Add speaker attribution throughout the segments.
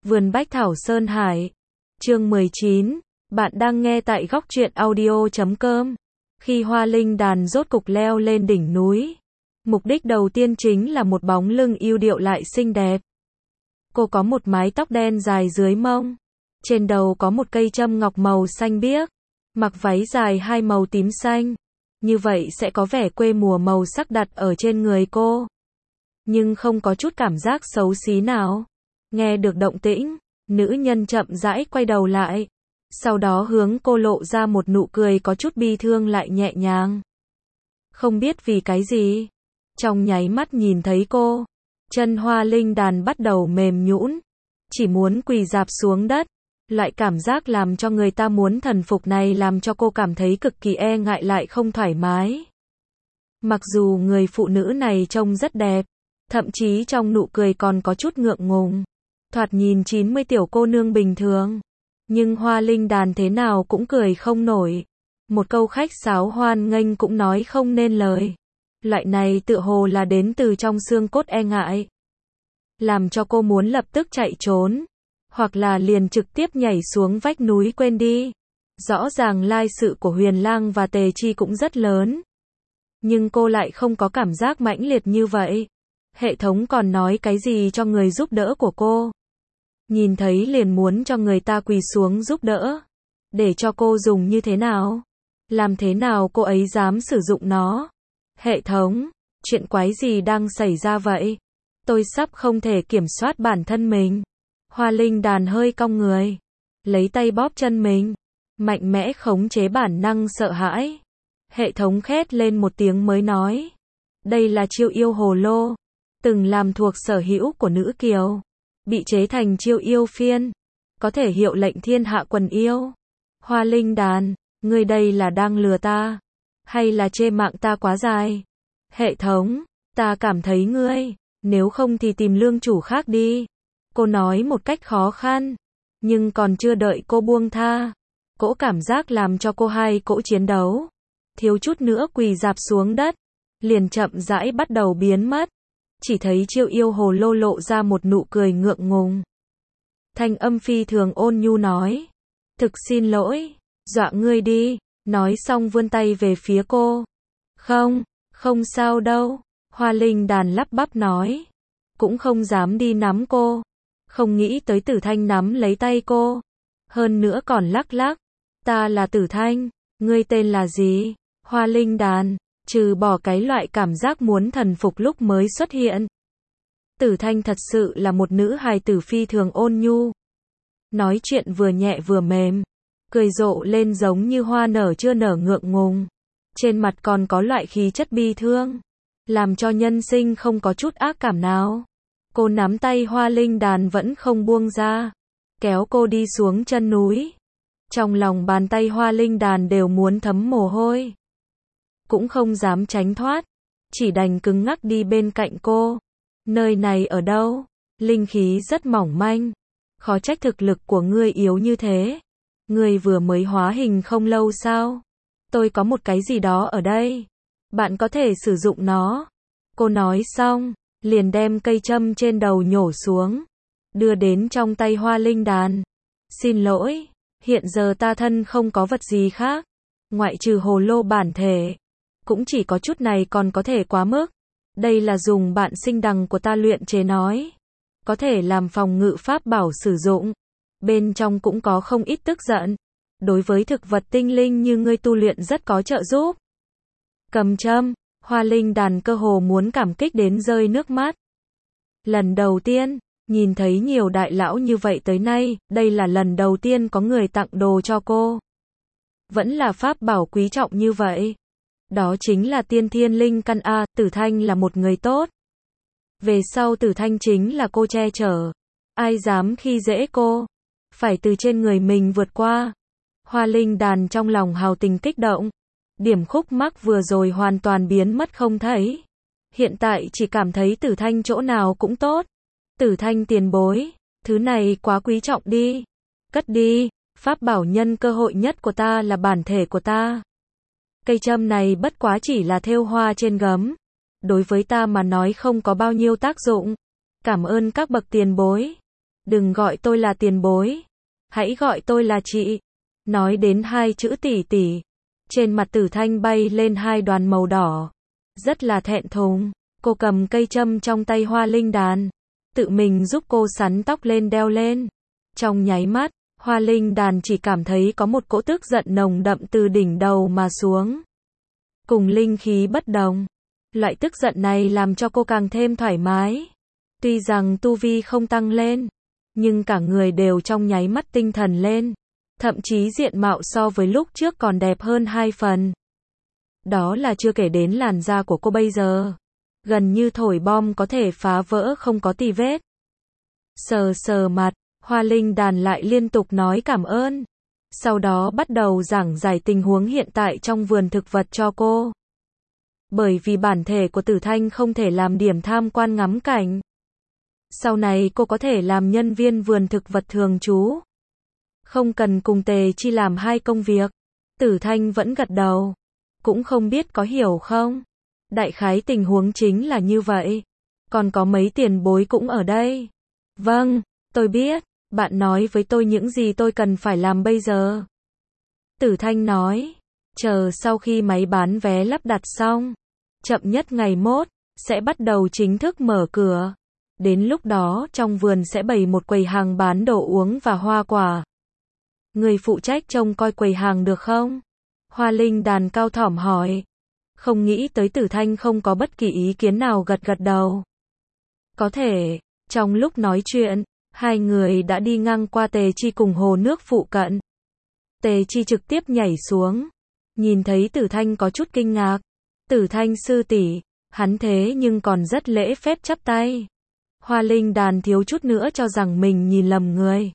Speaker 1: Vườn Bách Thảo Sơn Hải. Chương 19. Bạn đang nghe tại góc truyện audio.com. Khi hoa linh đàn rốt cục leo lên đỉnh núi, mục đích đầu tiên chính là một bóng lưng yêu điệu lại xinh đẹp. Cô có một mái tóc đen dài dưới mông, trên đầu có một cây châm ngọc màu xanh biếc, mặc váy dài hai màu tím xanh. Như vậy sẽ có vẻ quê mùa màu sắc đặt ở trên người cô, nhưng không có chút cảm giác xấu xí nào. Nghe được động tĩnh, nữ nhân chậm rãi quay đầu lại, sau đó hướng cô lộ ra một nụ cười có chút bi thương lại nhẹ nhàng. Không biết vì cái gì, trong nháy mắt nhìn thấy cô, chân hoa linh đàn bắt đầu mềm nhũn, chỉ muốn quỳ rạp xuống đất. Loại cảm giác làm cho người ta muốn thần phục này làm cho cô cảm thấy cực kỳ e ngại lại không thoải mái. Mặc dù người phụ nữ này trông rất đẹp, thậm chí trong nụ cười còn có chút ngượng ngùng, thoạt nhìn 90 tiểu cô nương bình thường, nhưng hoa linh đàn thế nào cũng cười không nổi. Một câu khách sáo hoan nghênh cũng nói không nên lời. Loại này tựa hồ là đến từ trong xương cốt e ngại, làm cho cô muốn lập tức chạy trốn, hoặc là liền trực tiếp nhảy xuống vách núi quên đi. Rõ ràng lai sự của Huyền Lang và Tề Chi cũng rất lớn, nhưng cô lại không có cảm giác mãnh liệt như vậy. Hệ thống còn nói cái gì cho người giúp đỡ của cô, nhìn thấy liền muốn cho người ta quỳ xuống giúp đỡ, để cho cô dùng như thế nào, làm thế nào cô ấy dám sử dụng nó. Hệ thống, chuyện quái gì đang xảy ra vậy? Tôi sắp không thể kiểm soát bản thân mình. Hoa linh đàn hơi cong người, lấy tay bóp chân mình, mạnh mẽ khống chế bản năng sợ hãi. Hệ thống khét lên một tiếng mới nói, đây là chiêu yêu hồ lô, từng làm thuộc sở hữu của nữ kiều, bị chế thành chiêu yêu phiên, có thể hiệu lệnh thiên hạ quần yêu. Hoa linh đàn, ngươi đây là đang lừa ta, hay là chê mạng ta quá dài? Hệ thống, ta cảm thấy ngươi, nếu không thì tìm lương chủ khác đi. Cô nói một cách khó khăn, nhưng còn chưa đợi cô buông tha, cỗ cảm giác làm cho cô hai cỗ chiến đấu, thiếu chút nữa quỳ rạp xuống đất, liền chậm rãi bắt đầu biến mất. Chỉ thấy chiêu yêu hồ lô lộ ra một nụ cười ngượng ngùng. Thanh âm phi thường ôn nhu nói, thực xin lỗi, dọa ngươi đi. Nói xong vươn tay về phía cô. Không sao đâu. Hoa linh đàn lắp bắp nói, cũng không dám đi nắm cô. Không nghĩ tới Tử Thanh nắm lấy tay cô, hơn nữa còn lắc lắc. Ta là Tử Thanh, ngươi tên là gì? Hoa linh đàn, trừ bỏ cái loại cảm giác muốn thần phục lúc mới xuất hiện. Tử Thanh thật sự là một nữ hài tử phi thường ôn nhu. Nói chuyện vừa nhẹ vừa mềm, cười rộ lên giống như hoa nở chưa nở ngượng ngùng. Trên mặt còn có loại khí chất bi thương, làm cho nhân sinh không có chút ác cảm nào. Cô nắm tay hoa linh đàn vẫn không buông ra, kéo cô đi xuống chân núi. Trong lòng bàn tay hoa linh đàn đều muốn thấm mồ hôi, cũng không dám tránh thoát, chỉ đành cứng ngắc đi bên cạnh cô. Nơi này ở đâu? Linh khí rất mỏng manh, khó trách thực lực của ngươi yếu như thế. Ngươi vừa mới hóa hình không lâu sao? Tôi có một cái gì đó ở đây, bạn có thể sử dụng nó. Cô nói xong, liền đem cây châm trên đầu nhổ xuống, đưa đến trong tay hoa linh đàn. Xin lỗi, hiện giờ ta thân không có vật gì khác, ngoại trừ hồ lô bản thể, cũng chỉ có chút này còn có thể quá mức. Đây là dùng bạn sinh đằng của ta luyện chế nói, có thể làm phòng ngự pháp bảo sử dụng. Bên trong cũng có không ít tức giận, đối với thực vật tinh linh như ngươi tu luyện rất có trợ giúp. Cầm châm, hoa linh đàn cơ hồ muốn cảm kích đến rơi nước mắt. Lần đầu tiên, nhìn thấy nhiều đại lão như vậy tới nay, đây là lần đầu tiên có người tặng đồ cho cô. Vẫn là pháp bảo quý trọng như vậy. Đó chính là tiên thiên linh căn A. Tử Thanh là một người tốt. Về sau Tử Thanh chính là cô che chở. Ai dám khi dễ cô, phải từ trên người mình vượt qua. Hoa linh đàn trong lòng hào tình kích động. Điểm khúc mắc vừa rồi hoàn toàn biến mất không thấy. Hiện tại chỉ cảm thấy Tử Thanh chỗ nào cũng tốt. Tử Thanh tiền bối, thứ này quá quý trọng đi. Cất đi, pháp bảo nhân cơ hội nhất của ta là bản thể của ta. Cây châm này bất quá chỉ là thêu hoa trên gấm, đối với ta mà nói không có bao nhiêu tác dụng. Cảm ơn các bậc tiền bối. Đừng gọi tôi là tiền bối. Hãy gọi tôi là chị. Nói đến hai chữ tỷ tỷ. Trên mặt Tử Thanh bay lên hai đoàn màu đỏ. Rất là thẹn thùng. Cô cầm cây châm trong tay Hoa Linh Đàn. Tự mình giúp cô sắn tóc lên đeo lên. Trong nháy mắt, Hoa Linh Đàn chỉ cảm thấy có một cỗ tức giận nồng đậm từ đỉnh đầu mà xuống. Cùng linh khí bất đồng. Loại tức giận này làm cho cô càng thêm thoải mái. Tuy rằng tu vi không tăng lên, nhưng cả người đều trong nháy mắt tinh thần lên. Thậm chí diện mạo so với lúc trước còn đẹp hơn 2 phần. Đó là chưa kể đến làn da của cô bây giờ. Gần như thổi bom có thể phá vỡ không có tì vết. Sờ sờ mặt, Hoa Linh Đàn lại liên tục nói cảm ơn. Sau đó bắt đầu giảng giải tình huống hiện tại trong vườn thực vật cho cô. Bởi vì bản thể của Tử Thanh không thể làm điểm tham quan ngắm cảnh. Sau này cô có thể làm nhân viên vườn thực vật thường trú. Không cần cùng Tề Chi làm hai công việc. Tử Thanh vẫn gật đầu. Cũng không biết có hiểu không? Đại khái tình huống chính là như vậy. Còn có mấy tiền bối cũng ở đây. Vâng, tôi biết. Bạn nói với tôi những gì tôi cần phải làm bây giờ. Tử Thanh nói. Chờ sau khi máy bán vé lắp đặt xong. Chậm nhất ngày mốt, sẽ bắt đầu chính thức mở cửa. Đến lúc đó trong vườn sẽ bày một quầy hàng bán đồ uống và hoa quả. Người phụ trách trông coi quầy hàng được không? Hoa Linh Đàn cao thỏm hỏi. Không nghĩ tới Tử Thanh không có bất kỳ ý kiến nào, gật gật đầu. Có thể. Trong lúc nói chuyện, hai người đã đi ngang qua Tề Chi cùng hồ nước phụ cận. Tề Chi trực tiếp nhảy xuống. Nhìn thấy Tử Thanh có chút kinh ngạc. Tử Thanh sư tỷ, hắn thế nhưng còn rất lễ phép chắp tay. Hoa Linh Đàn thiếu chút nữa cho rằng mình nhìn lầm người.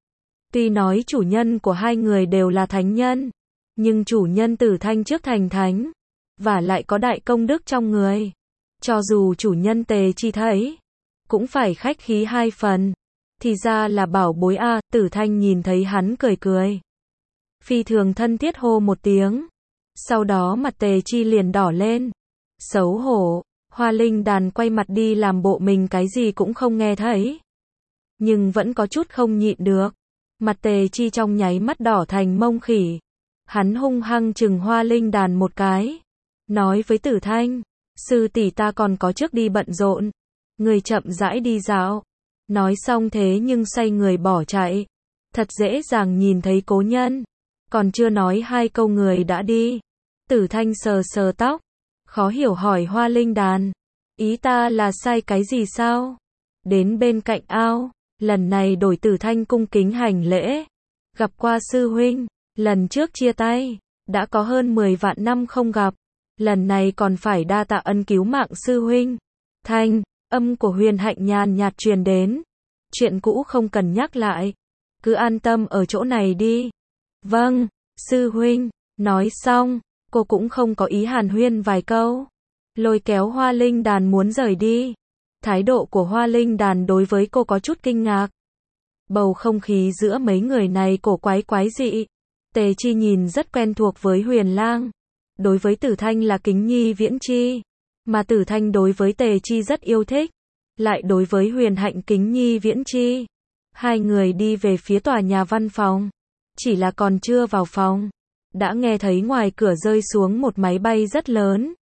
Speaker 1: Tuy nói chủ nhân của hai người đều là thánh nhân, nhưng chủ nhân Tử Thanh trước thành thánh, và lại có đại công đức trong người. Cho dù chủ nhân Tề Chi thấy, cũng phải khách khí 2 phần. Thì ra là bảo bối a. Tử Thanh nhìn thấy hắn cười cười. Phi thường thân thiết hô một tiếng. Sau đó mặt Tề Chi liền đỏ lên. Xấu hổ. Hoa Linh Đàn quay mặt đi làm bộ mình cái gì cũng không nghe thấy. Nhưng vẫn có chút không nhịn được. Mặt Tề Chi trong nháy mắt đỏ thành mông khỉ. Hắn hung hăng chừng Hoa Linh Đàn một cái. Nói với Tử Thanh. Sư tỷ ta còn có trước đi bận rộn. Người chậm rãi đi dạo. Nói xong thế nhưng xoay người bỏ chạy. Thật dễ dàng nhìn thấy cố nhân. Còn chưa nói 2 câu người đã đi. Tử Thanh sờ sờ tóc. Khó hiểu hỏi Hoa Linh Đàn. Ý ta là sai cái gì sao? Đến bên cạnh ao. Lần này đổi Tử Thanh cung kính hành lễ. Gặp qua sư huynh. Lần trước chia tay. Đã có hơn 10 vạn năm không gặp. Lần này còn phải đa tạ ân cứu mạng sư huynh. Thanh, âm của Huyền Hạnh nhàn nhạt truyền đến. Chuyện cũ không cần nhắc lại. Cứ an tâm ở chỗ này đi. Vâng, sư huynh. Nói xong, cô cũng không có ý hàn huyên vài câu. Lôi kéo Hoa Linh Đàn muốn rời đi. Thái độ của Hoa Linh Đàn đối với cô có chút kinh ngạc. Bầu không khí giữa mấy người này cổ quái dị. Tề Chi nhìn rất quen thuộc với Huyền Lang. Đối với Tử Thanh là kính nhi viễn chi. Mà Tử Thanh đối với Tề Chi rất yêu thích. Lại đối với Huyền Hạnh kính nhi viễn chi. Hai người đi về phía tòa nhà văn phòng. Chỉ là còn chưa vào phòng. Đã nghe thấy ngoài cửa rơi xuống một máy bay rất lớn.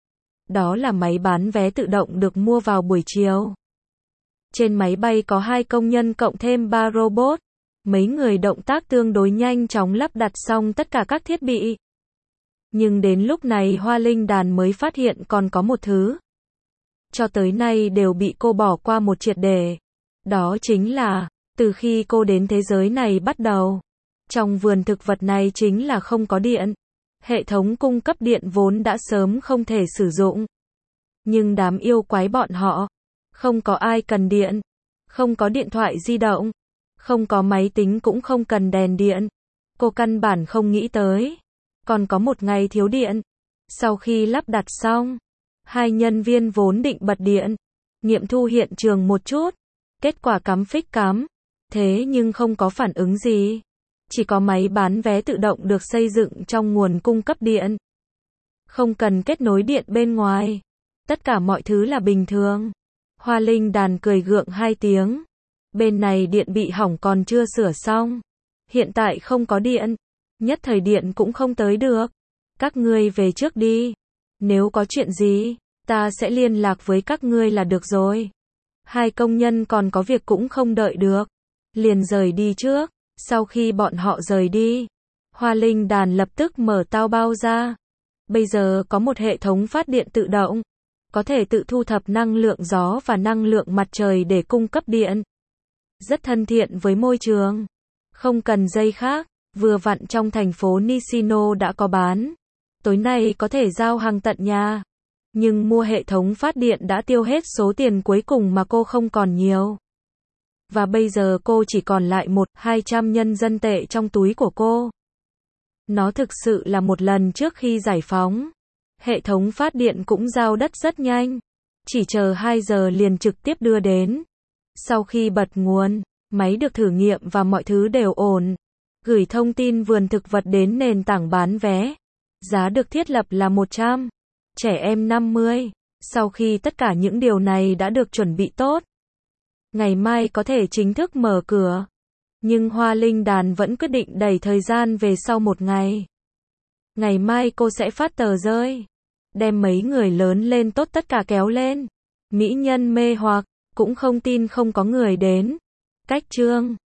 Speaker 1: Đó là máy bán vé tự động được mua vào buổi chiều. Trên máy bay có 2 công nhân cộng thêm 3 robot. Mấy người động tác tương đối nhanh chóng lắp đặt xong tất cả các thiết bị. Nhưng đến lúc này Hoa Linh Đàn mới phát hiện còn có một thứ. Cho tới nay đều bị cô bỏ qua một triệt để. Đó chính là, từ khi cô đến thế giới này bắt đầu, trong vườn thực vật này chính là không có điện. Hệ thống cung cấp điện vốn đã sớm không thể sử dụng. Nhưng đám yêu quái bọn họ, không có ai cần điện. Không có điện thoại di động. Không có máy tính cũng không cần đèn điện. Cô căn bản không nghĩ tới. Còn có một ngày thiếu điện. Sau khi lắp đặt xong, 2 nhân viên vốn định bật điện, nghiệm thu hiện trường một chút. Kết quả cắm phích cắm. Thế nhưng không có phản ứng gì. Chỉ có máy bán vé tự động được xây dựng trong nguồn cung cấp điện. Không cần kết nối điện bên ngoài. Tất cả mọi thứ là bình thường. Hoa Linh Đàn cười gượng 2 tiếng. Bên này điện bị hỏng còn chưa sửa xong. Hiện tại không có điện. Nhất thời điện cũng không tới được. Các ngươi về trước đi. Nếu có chuyện gì, ta sẽ liên lạc với các ngươi là được rồi. Hai công nhân còn có việc cũng không đợi được. Liền rời đi trước. Sau khi bọn họ rời đi, Hoa Linh Đàn lập tức mở tao bao ra. Bây giờ có một hệ thống phát điện tự động, có thể tự thu thập năng lượng gió và năng lượng mặt trời để cung cấp điện. Rất thân thiện với môi trường. Không cần dây khác, vừa vặn trong thành phố Nishino đã có bán. Tối nay có thể giao hàng tận nhà. Nhưng mua hệ thống phát điện đã tiêu hết số tiền cuối cùng mà cô không còn nhiều. Và bây giờ cô chỉ còn lại 100-200 nhân dân tệ trong túi của cô. Nó thực sự là một lần trước khi giải phóng. Hệ thống phát điện cũng giao đất rất nhanh. Chỉ chờ 2 giờ liền trực tiếp đưa đến. Sau khi bật nguồn, máy được thử nghiệm và mọi thứ đều ổn. Gửi thông tin vườn thực vật đến nền tảng bán vé. Giá được thiết lập là 100. Trẻ em 50. Sau khi tất cả những điều này đã được chuẩn bị tốt, ngày mai có thể chính thức mở cửa. Nhưng Hoa Linh Đàn vẫn quyết định đẩy thời gian về sau một ngày. Ngày mai cô sẽ phát tờ rơi. Đem mấy người lớn lên tốt tất cả kéo lên. Mỹ nhân mê hoặc, cũng không tin không có người đến. Cách chương